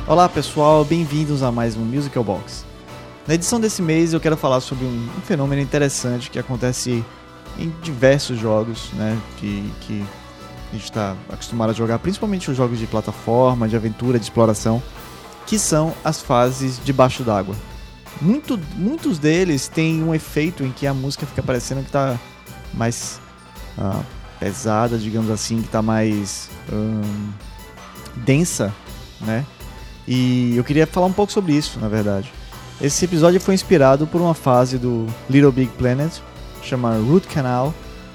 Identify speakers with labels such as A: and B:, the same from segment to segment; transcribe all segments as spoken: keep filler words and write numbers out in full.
A: Olá pessoal, bem-vindos a mais um Musical Box. Na edição desse mês eu quero falar sobre um, um fenômeno interessante que acontece em diversos jogos, né, que, que a gente está acostumado a jogar, principalmente os jogos de plataforma, de aventura, de exploração, que são as fases debaixo d'água. Muito, muitos deles têm um efeito em que a música fica parecendo que está mais uh, pesada, digamos assim, que está mais um, densa, né? E eu queria falar um pouco sobre isso, na verdade. Esse episódio foi inspirado por uma fase do Little Big Planet, chamada Root Canal,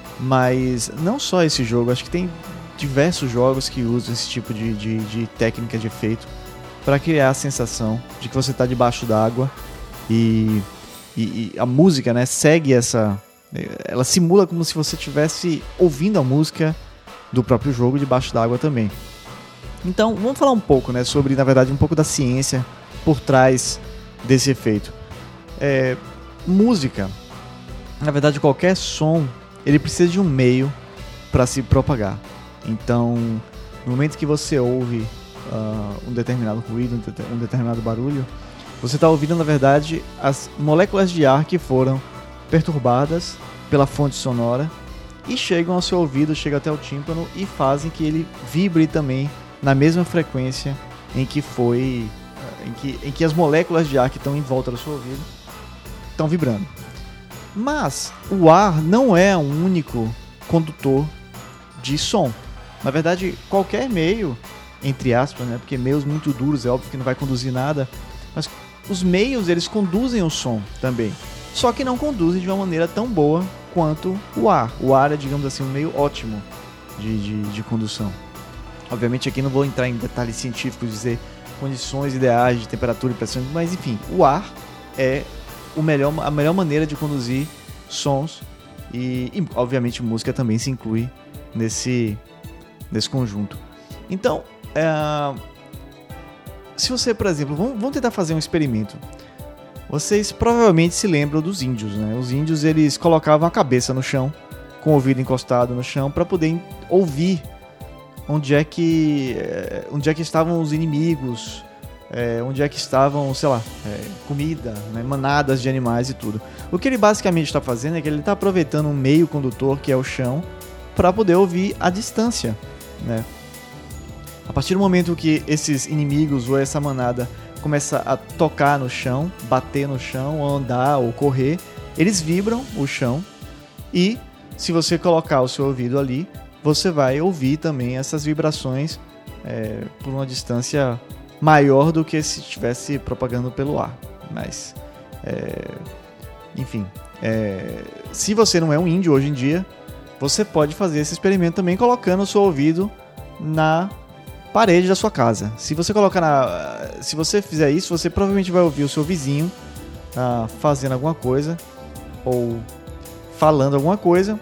A: mas não só esse jogo, acho que tem diversos jogos que usam esse tipo de, de, de técnica de efeito para criar a sensação de que você está debaixo d'água e, e, e a música, né, segue essa... Ela simula como se você estivesse ouvindo a música do próprio jogo debaixo d'água também. Então, vamos falar um pouco, né, sobre, na verdade, um pouco da ciência por trás desse efeito. É, música, na verdade, qualquer som, ele precisa de um meio para se propagar. Então, no momento que você ouve uh, um determinado ruído, um determinado barulho, você está ouvindo, na verdade, as moléculas de ar que foram perturbadas pela fonte sonora e chegam ao seu ouvido, chegam até o tímpano e fazem que ele vibre também na mesma frequência em que foi, em que, em que as moléculas de ar que estão em volta do seu ouvido estão vibrando. Mas o ar não é um único condutor de som. Na verdade, qualquer meio, entre aspas, né, porque meios muito duros é óbvio que não vai conduzir nada, mas os meios eles conduzem o som também. Só que não conduzem de uma maneira tão boa quanto o ar. O ar é, digamos assim, um meio ótimo de, de, de condução. Obviamente aqui não vou entrar em detalhes científicos, dizer condições ideais de temperatura e pressão, mas enfim, o ar é o melhor, a melhor maneira de conduzir sons e, e obviamente música também se inclui nesse, nesse conjunto. Então, é, se você, por exemplo, vamos, vamos tentar fazer um experimento. Vocês provavelmente se lembram dos índios, né? Os índios eles colocavam a cabeça no chão, com o ouvido encostado no chão, para poder ouvir onde é que, onde é que estavam os inimigos, é, onde é que estavam, sei lá, é, comida, né, manadas de animais e tudo. O que ele basicamente está fazendo é que ele está aproveitando um meio condutor, que é o chão, para poder ouvir a distância, né? A partir do momento que esses inimigos ou essa manada começa a tocar no chão, bater no chão, ou andar, ou correr, eles vibram o chão e se você colocar o seu ouvido ali, você vai ouvir também essas vibrações é, por uma distância maior do que se estivesse propagando pelo ar. Mas, é, enfim, é, se você não é um índio hoje em dia, você pode fazer esse experimento também colocando o seu ouvido na parede da sua casa. Se você colocar na, se você fizer isso, você provavelmente vai ouvir o seu vizinho ah, fazendo alguma coisa ou falando alguma coisa.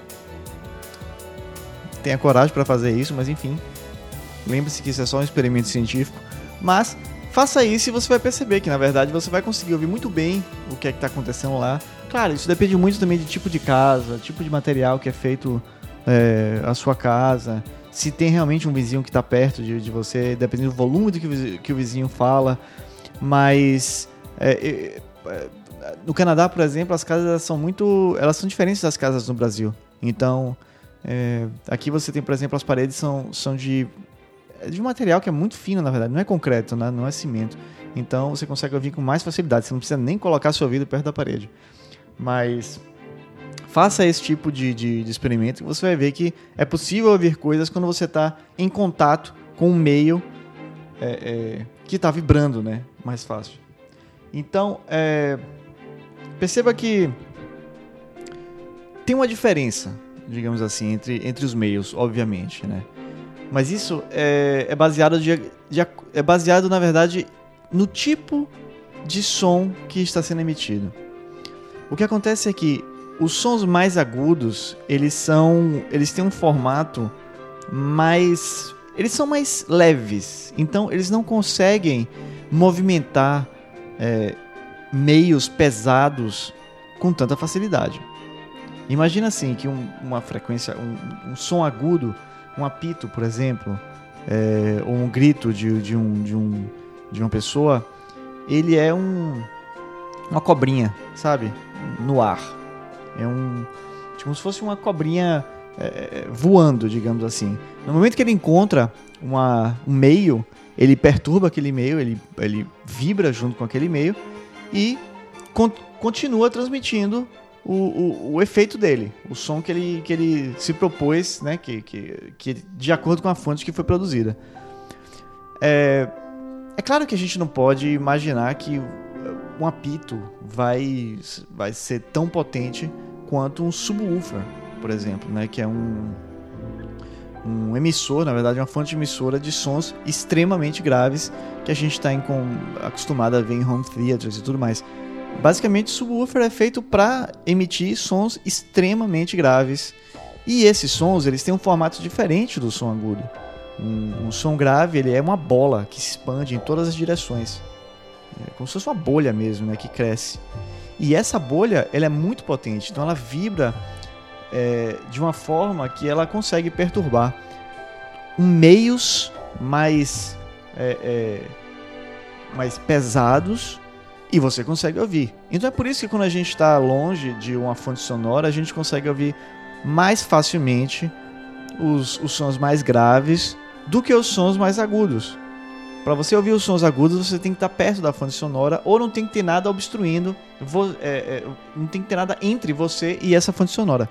A: Tenha coragem para fazer isso, mas enfim, lembre-se que isso é só um experimento científico, mas faça isso e você vai perceber que na verdade você vai conseguir ouvir muito bem o que é que está acontecendo lá. Claro, isso depende muito também de tipo de casa, tipo de material que é feito é, a sua casa, se tem realmente um vizinho que está perto de, de você, dependendo do volume do que o, que o vizinho fala, mas é, é, no Canadá, por exemplo, as casas elas são muito, elas são diferentes das casas no Brasil, então É, aqui você tem, por exemplo, as paredes são, são de, de um material que é muito fino, na verdade, não é concreto, né? Não é cimento, então você consegue ouvir com mais facilidade, você não precisa nem colocar seu ouvido perto da parede. Mas faça esse tipo de, de, de experimento e você vai ver que é possível ouvir coisas quando você está em contato com um meio é, é, que está vibrando, né? Mais fácil. Então, é, perceba que tem uma diferença, digamos assim, entre, entre os meios, obviamente, né? Mas isso é, é, baseado de, de, é baseado, na verdade, no tipo de som que está sendo emitido. O que acontece é que os sons mais agudos, eles são, eles têm um formato mais, eles são mais leves, então eles não conseguem movimentar é, meios pesados com tanta facilidade. Imagina assim que um, uma frequência, um, um som agudo, um apito, por exemplo, é, ou um grito de, de, um, de, um, de uma pessoa, ele é um, uma cobrinha, sabe? No ar. É um... como se fosse uma cobrinha é, voando, digamos assim. No momento que ele encontra uma, um meio, ele perturba aquele meio, ele, ele vibra junto com aquele meio e con- continua transmitindo o, o, o efeito dele, o som que ele, que ele se propôs, né, que, que, que, de acordo com a fonte que foi produzida. É, é claro que a gente não pode imaginar que um apito vai, vai ser tão potente quanto um subwoofer, por exemplo, né, que é um, um emissor, na verdade uma fonte emissora de sons extremamente graves que a gente está acostumado a ver em home theaters e tudo mais. Basicamente, o subwoofer é feito para emitir sons extremamente graves, e esses sons eles têm um formato diferente do som agudo. Um, um som grave ele é uma bola que se expande em todas as direções, é como se fosse uma bolha mesmo, né, que cresce. E essa bolha ela é muito potente, então ela vibra é, de uma forma que ela consegue perturbar meios mais, é, é, mais pesados, e você consegue ouvir. Então é por isso que quando a gente está longe de uma fonte sonora, a gente consegue ouvir mais facilmente os, os sons mais graves do que os sons mais agudos. Para você ouvir os sons agudos, você tem que estar perto da fonte sonora, ou não tem que ter nada obstruindo, é, é, não tem que ter nada entre você e essa fonte sonora.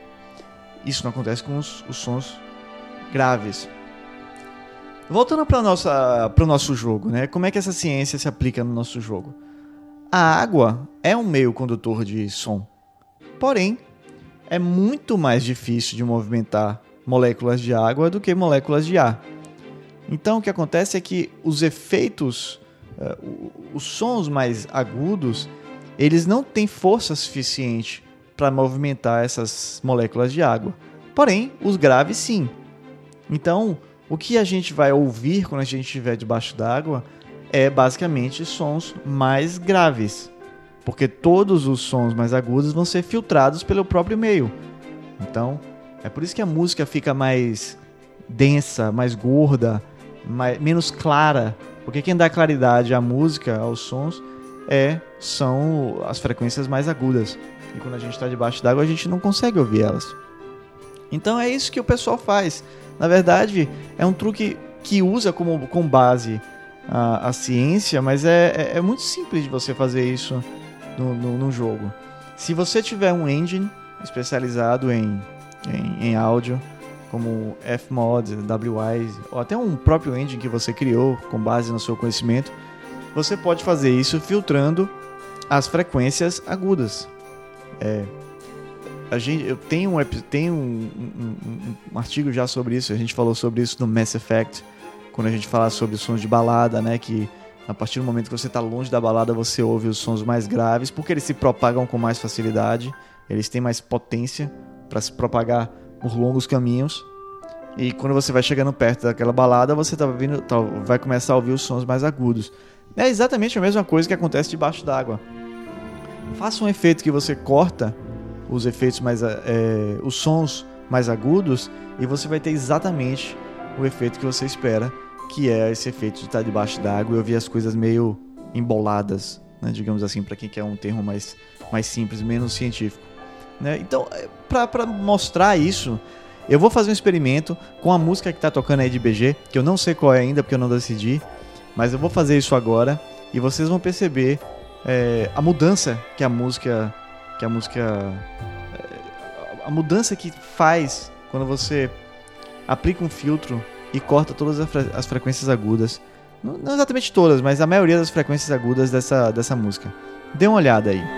A: Isso não acontece com os, os sons graves. Voltando para o nosso jogo, né? Como é que essa ciência se aplica no nosso jogo? A água é um meio condutor de som, porém, é muito mais difícil de movimentar moléculas de água do que moléculas de ar. Então, o que acontece é que os efeitos, uh, os sons mais agudos, eles não têm força suficiente para movimentar essas moléculas de água. Porém, os graves sim. Então, o que a gente vai ouvir quando a gente estiver debaixo d'água é basicamente sons mais graves, porque todos os sons mais agudos vão ser filtrados pelo próprio meio. Então, é por isso que a música fica mais densa, mais gorda, mais, menos clara, porque quem dá claridade à música, aos sons, é, são as frequências mais agudas. E quando a gente está debaixo d'água, a gente não consegue ouvir elas. Então é isso que o pessoal faz. Na verdade, é um truque que usa como, como base a, a ciência, mas é, é, é muito simples de você fazer isso no, no, no jogo. Se você tiver um engine especializado em, em, em áudio, como Fmod, Wwise, ou até um próprio engine que você criou com base no seu conhecimento, você pode fazer isso filtrando as frequências agudas. É, a gente, eu tenho, um, tenho um, um, um, um artigo já sobre isso, a gente falou sobre isso no Mass Effect, quando a gente fala sobre os sons de balada, né, que a partir do momento que você está longe da balada, você ouve os sons mais graves, porque eles se propagam com mais facilidade, eles têm mais potência para se propagar por longos caminhos, e quando você vai chegando perto daquela balada, você tá vindo, tá, vai começar a ouvir os sons mais agudos. É exatamente a mesma coisa que acontece debaixo d'água. Faça um efeito que você corta os efeitos mais, é, os sons mais agudos, e você vai ter exatamente o efeito que você espera, que é esse efeito de estar debaixo d'água e ouvir as coisas meio emboladas, né, digamos assim, para quem quer um termo mais, mais simples, menos científico, né? Então, para mostrar isso, eu vou fazer um experimento com a música que está tocando aí de B G, que eu não sei qual é ainda, porque eu não decidi, mas eu vou fazer isso agora, e vocês vão perceber é, a mudança que a música, que a música, é, a mudança que faz quando você aplica um filtro e corta todas as frequências agudas. Não exatamente todas, mas a maioria das frequências agudas dessa, dessa música. Dê uma olhada aí.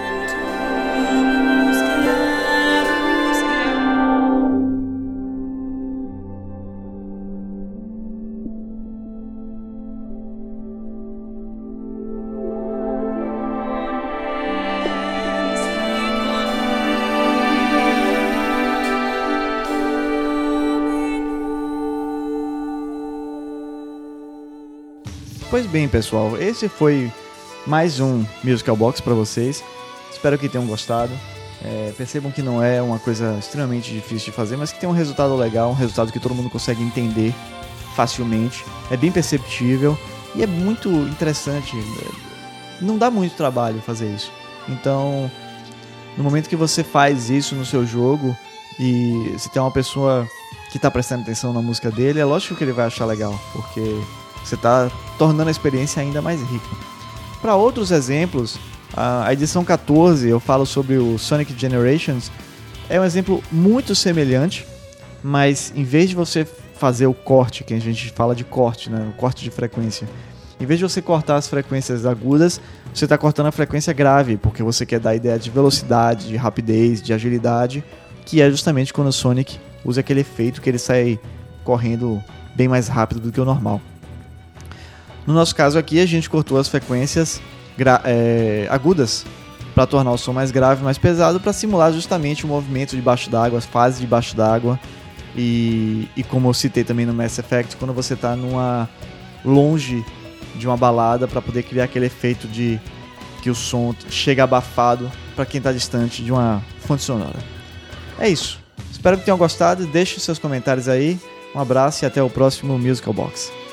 A: Pois bem, pessoal, esse foi mais um Musical Box para vocês. Espero que tenham gostado. É, percebam que não é uma coisa extremamente difícil de fazer, mas que tem um resultado legal, um resultado que todo mundo consegue entender facilmente. É bem perceptível E é muito interessante, não dá muito trabalho fazer isso. Então, no momento que você faz isso no seu jogo e você tem uma pessoa que está prestando atenção na música dele, é lógico que ele vai achar legal, porque você está tornando a experiência ainda mais rica. Para outros exemplos, a edição catorze, eu falo sobre o Sonic Generations, é um exemplo muito semelhante, mas em vez de você fazer o corte, que a gente fala de corte, né, o corte de frequência, em vez de você cortar as frequências agudas, você está cortando a frequência grave, porque você quer dar a ideia de velocidade, de rapidez, de agilidade, que é justamente quando o Sonic usa aquele efeito que ele sai correndo bem mais rápido do que o normal. No nosso caso aqui, a gente cortou as frequências gra- é, agudas para tornar o som mais grave, mais pesado, para simular justamente o movimento debaixo d'água, as fases debaixo d'água. E, e como eu citei também no Mass Effect, quando você está numa longe de uma balada, para poder criar aquele efeito de que o som chega abafado para quem está distante de uma fonte sonora. É isso. Espero que tenham gostado. Deixe seus comentários aí. Um abraço e até o próximo Musical Box.